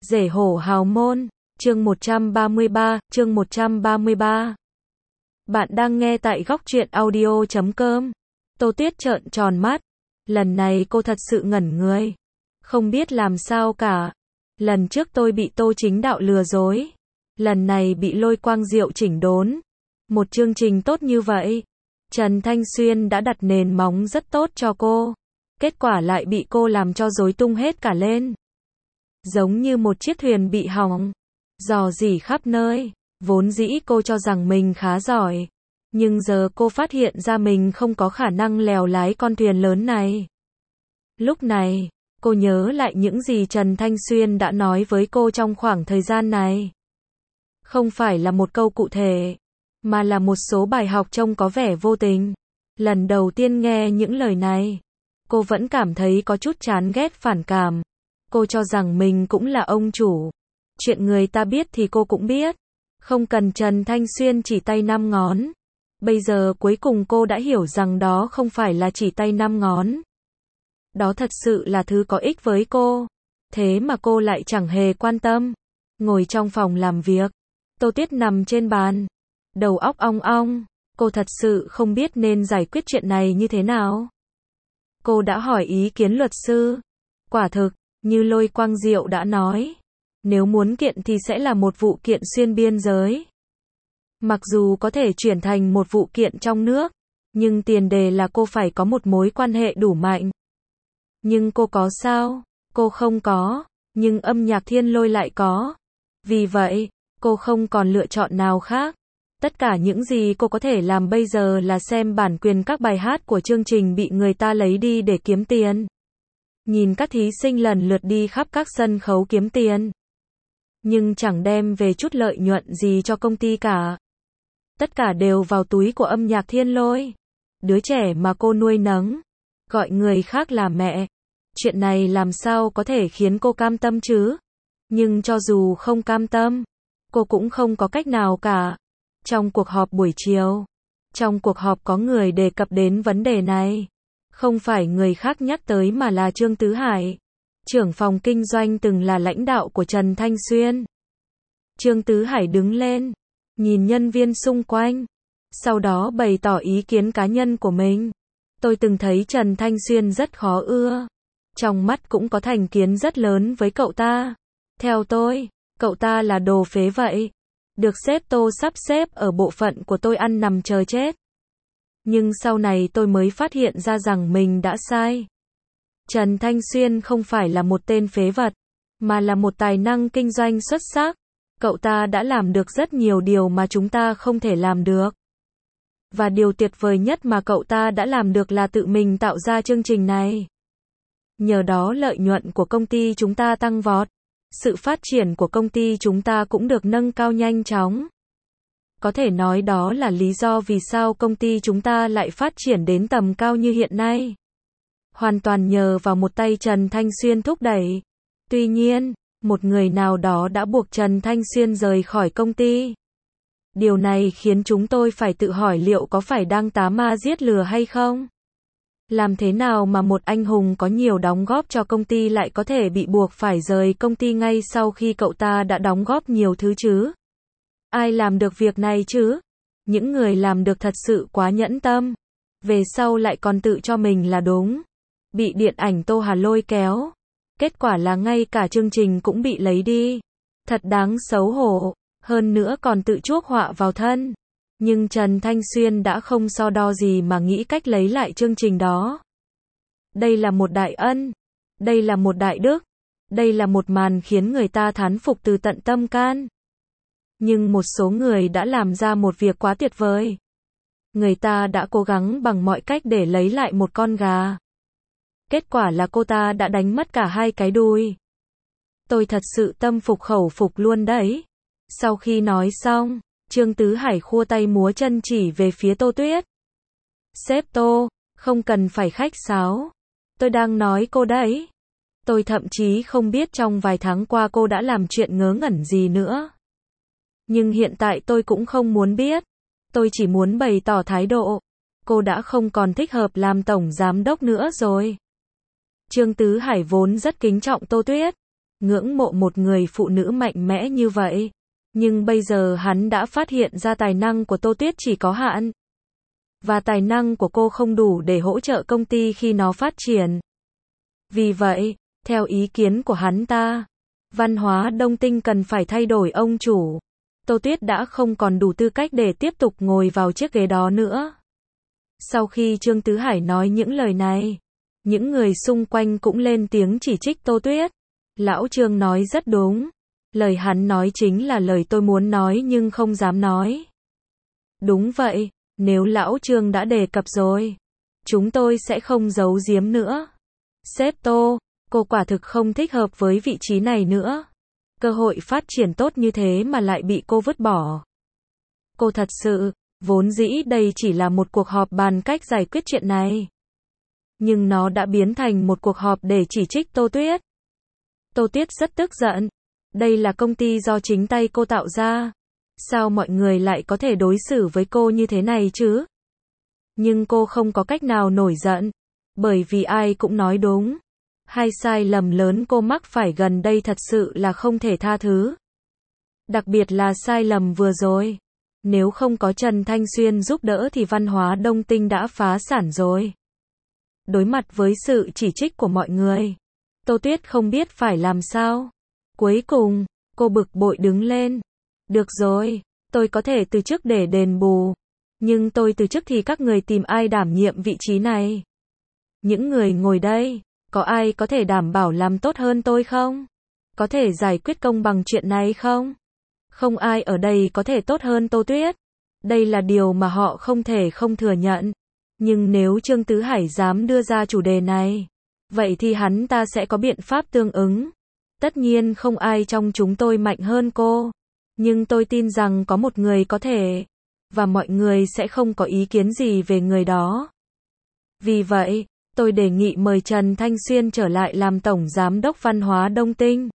Rể hổ hào môn, chương 133. Bạn đang nghe tại góc truyện audio.com. Tô Tuyết trợn tròn mắt. Lần này cô thật sự ngẩn người. Không biết làm sao cả. Lần trước tôi bị Tô Chính Đạo lừa dối. Lần này bị Lôi Quang Diệu chỉnh đốn. Một chương trình tốt như vậy. Trần Thanh Xuyên đã đặt nền móng rất tốt cho cô. Kết quả lại bị cô làm cho rối tung hết cả lên. Giống như một chiếc thuyền bị hỏng, rò rỉ khắp nơi. Vốn dĩ cô cho rằng mình khá giỏi, nhưng giờ cô phát hiện ra mình không có khả năng lèo lái con thuyền lớn này. Lúc này, cô nhớ lại những gì Trần Thanh Xuyên đã nói với cô trong khoảng thời gian này. Không phải là một câu cụ thể, mà là một số bài học trông có vẻ vô tình. Lần đầu tiên nghe những lời này, cô vẫn cảm thấy có chút chán ghét phản cảm. Cô cho rằng mình cũng là ông chủ. Chuyện người ta biết thì cô cũng biết. Không cần Trần Thanh Xuyên chỉ tay 5 ngón. Bây giờ cuối cùng cô đã hiểu rằng đó không phải là chỉ tay 5 ngón. Đó thật sự là thứ có ích với cô. Thế mà cô lại chẳng hề quan tâm. Ngồi trong phòng làm việc, Tô Tuyết nằm trên bàn, đầu óc ong ong. Cô thật sự không biết nên giải quyết chuyện này như thế nào. Cô đã hỏi ý kiến luật sư. Quả thực, như Lôi Quang Diệu đã nói, nếu muốn kiện thì sẽ là một vụ kiện xuyên biên giới. Mặc dù có thể chuyển thành một vụ kiện trong nước, nhưng tiền đề là cô phải có một mối quan hệ đủ mạnh. Nhưng cô có sao? Cô không có, nhưng Âm Nhạc Thiên Lôi lại có. Vì vậy, cô không còn lựa chọn nào khác. Tất cả những gì cô có thể làm bây giờ là xem bản quyền các bài hát của chương trình bị người ta lấy đi để kiếm tiền. Nhìn các thí sinh lần lượt đi khắp các sân khấu kiếm tiền, nhưng chẳng đem về chút lợi nhuận gì cho công ty cả. Tất cả đều vào túi của Âm Nhạc Thiên Lôi. Đứa trẻ mà cô nuôi nấng, gọi người khác là mẹ. Chuyện này làm sao có thể khiến cô cam tâm chứ? Nhưng cho dù không cam tâm, cô cũng không có cách nào cả. Trong cuộc họp buổi chiều, trong cuộc họp có người đề cập đến vấn đề này. Không phải người khác nhắc tới mà là Trương Tứ Hải, trưởng phòng kinh doanh từng là lãnh đạo của Trần Thanh Xuyên. Trương Tứ Hải đứng lên, nhìn nhân viên xung quanh, sau đó bày tỏ ý kiến cá nhân của mình. Tôi từng thấy Trần Thanh Xuyên rất khó ưa. Trong mắt cũng có thành kiến rất lớn với cậu ta. Theo tôi, cậu ta là đồ phế vậy. Được sếp Tô sắp xếp ở bộ phận của tôi ăn nằm chờ chết. Nhưng sau này tôi mới phát hiện ra rằng mình đã sai. Trần Thanh Xuyên không phải là một tên phế vật, mà là một tài năng kinh doanh xuất sắc. Cậu ta đã làm được rất nhiều điều mà chúng ta không thể làm được. Và điều tuyệt vời nhất mà cậu ta đã làm được là tự mình tạo ra chương trình này. Nhờ đó lợi nhuận của công ty chúng ta tăng vọt. Sự phát triển của công ty chúng ta cũng được nâng cao nhanh chóng. Có thể nói đó là lý do vì sao công ty chúng ta lại phát triển đến tầm cao như hiện nay. Hoàn toàn nhờ vào một tay Trần Thanh Xuyên thúc đẩy. Tuy nhiên, một người nào đó đã buộc Trần Thanh Xuyên rời khỏi công ty. Điều này khiến chúng tôi phải tự hỏi liệu có phải đang tá ma giết lừa hay không? Làm thế nào mà một anh hùng có nhiều đóng góp cho công ty lại có thể bị buộc phải rời công ty ngay sau khi cậu ta đã đóng góp nhiều thứ chứ? Ai làm được việc này chứ? Những người làm được thật sự quá nhẫn tâm. Về sau lại còn tự cho mình là đúng. Bị điện ảnh Tô Hà lôi kéo. Kết quả là ngay cả chương trình cũng bị lấy đi. Thật đáng xấu hổ. Hơn nữa còn tự chuốc họa vào thân. Nhưng Trần Thanh Xuyên đã không so đo gì mà nghĩ cách lấy lại chương trình đó. Đây là một đại ân. Đây là một đại đức. Đây là một màn khiến người ta thán phục từ tận tâm can. Nhưng một số người đã làm ra một việc quá tuyệt vời. Người ta đã cố gắng bằng mọi cách để lấy lại một con gà. Kết quả là cô ta đã đánh mất cả hai cái đuôi. Tôi thật sự tâm phục khẩu phục luôn đấy. Sau khi nói xong, Trương Tứ Hải khua tay múa chân chỉ về phía Tô Tuyết. Sếp Tô, không cần phải khách sáo. Tôi đang nói cô đấy. Tôi thậm chí không biết trong vài tháng qua cô đã làm chuyện ngớ ngẩn gì nữa. Nhưng hiện tại tôi cũng không muốn biết. Tôi chỉ muốn bày tỏ thái độ. Cô đã không còn thích hợp làm tổng giám đốc nữa rồi. Trương Tứ Hải vốn rất kính trọng Tô Tuyết. ngưỡng mộ một người phụ nữ mạnh mẽ như vậy. Nhưng bây giờ hắn đã phát hiện ra tài năng của Tô Tuyết chỉ có hạn. Và tài năng của cô không đủ để hỗ trợ công ty khi nó phát triển. Vì vậy, theo ý kiến của hắn ta, văn hóa Đông Tinh cần phải thay đổi ông chủ. Tô Tuyết đã không còn đủ tư cách để tiếp tục ngồi vào chiếc ghế đó nữa. Sau khi Trương Tứ Hải nói những lời này, những người xung quanh cũng lên tiếng chỉ trích Tô Tuyết. Lão Trương nói rất đúng. Lời hắn nói chính là lời tôi muốn nói nhưng không dám nói. Đúng vậy, nếu Lão Trương đã đề cập rồi, chúng tôi sẽ không giấu giếm nữa. Sếp Tô, cô quả thực không thích hợp với vị trí này nữa. Cơ hội phát triển tốt như thế mà lại bị cô vứt bỏ. Cô thật sự, vốn dĩ đây chỉ là một cuộc họp bàn cách giải quyết chuyện này. Nhưng nó đã biến thành một cuộc họp để chỉ trích Tô Tuyết. Tô Tuyết rất tức giận. Đây là công ty do chính tay cô tạo ra. Sao mọi người lại có thể đối xử với cô như thế này chứ? Nhưng cô không có cách nào nổi giận. Bởi vì ai cũng nói đúng. Hai sai lầm lớn cô mắc phải gần đây thật sự là không thể tha thứ. Đặc biệt là sai lầm vừa rồi. Nếu không có Trần Thanh Xuyên giúp đỡ thì văn hóa Đông Tinh đã phá sản rồi. Đối mặt với sự chỉ trích của mọi người, Tô Tuyết không biết phải làm sao. Cuối cùng, cô bực bội đứng lên. Được rồi, tôi có thể từ chức để đền bù. Nhưng tôi từ chức thì các người tìm ai đảm nhiệm vị trí này? Những người ngồi đây, có ai có thể đảm bảo làm tốt hơn tôi không? Có thể giải quyết công bằng chuyện này không? Không ai ở đây có thể tốt hơn Tô Tuyết. Đây là điều mà họ không thể không thừa nhận. Nhưng nếu Trương Tứ Hải dám đưa ra chủ đề này, vậy thì hắn ta sẽ có biện pháp tương ứng. Tất nhiên không ai trong chúng tôi mạnh hơn cô. Nhưng tôi tin rằng có một người có thể. Và mọi người sẽ không có ý kiến gì về người đó. Vì vậy, tôi đề nghị mời Trần Thanh Xuyên trở lại làm Tổng Giám đốc Văn hóa Đông Tinh.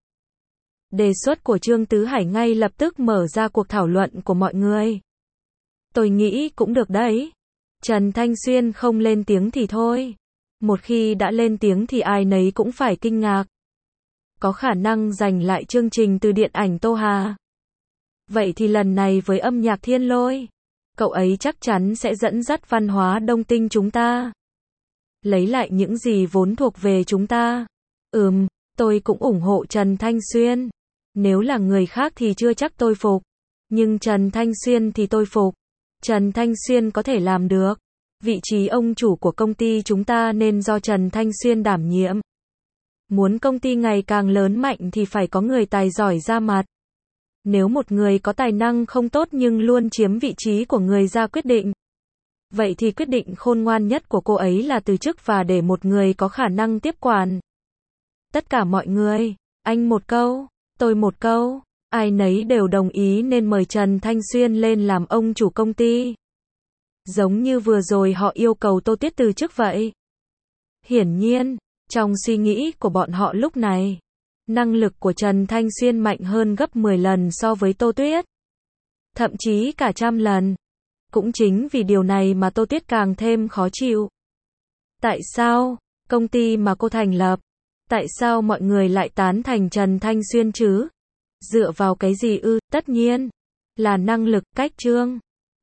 Đề xuất của Trương Tứ Hải ngay lập tức mở ra cuộc thảo luận của mọi người. Tôi nghĩ cũng được đấy. Trần Thanh Xuyên không lên tiếng thì thôi. Một khi đã lên tiếng thì ai nấy cũng phải kinh ngạc. Có khả năng giành lại chương trình từ điện ảnh Tô Hà. Vậy thì lần này với âm nhạc Thiên Lôi, cậu ấy chắc chắn sẽ dẫn dắt văn hóa Đông Tinh chúng ta. Lấy lại những gì vốn thuộc về chúng ta. Tôi cũng ủng hộ Trần Thanh Xuyên. Nếu là người khác thì chưa chắc tôi phục. Nhưng Trần Thanh Xuyên thì tôi phục. Trần Thanh Xuyên có thể làm được. Vị trí ông chủ của công ty chúng ta nên do Trần Thanh Xuyên đảm nhiệm. Muốn công ty ngày càng lớn mạnh thì phải có người tài giỏi ra mặt. Nếu một người có tài năng không tốt nhưng luôn chiếm vị trí của người ra quyết định, vậy thì quyết định khôn ngoan nhất của cô ấy là từ chức và để một người có khả năng tiếp quản. Tất cả mọi người, anh một câu, tôi một câu, ai nấy đều đồng ý nên mời Trần Thanh Xuyên lên làm ông chủ công ty. Giống như vừa rồi họ yêu cầu Tô Tuyết từ chức vậy. Hiển nhiên, trong suy nghĩ của bọn họ lúc này, năng lực của Trần Thanh Xuyên mạnh hơn gấp 10 lần so với Tô Tuyết. Thậm chí cả 100 lần. Cũng chính vì điều này mà Tô Tuyết càng thêm khó chịu. Tại sao, công ty mà cô thành lập, tại sao mọi người lại tán thành Trần Thanh Xuyên chứ? Dựa vào cái gì ư? Tất nhiên là năng lực, cách chương.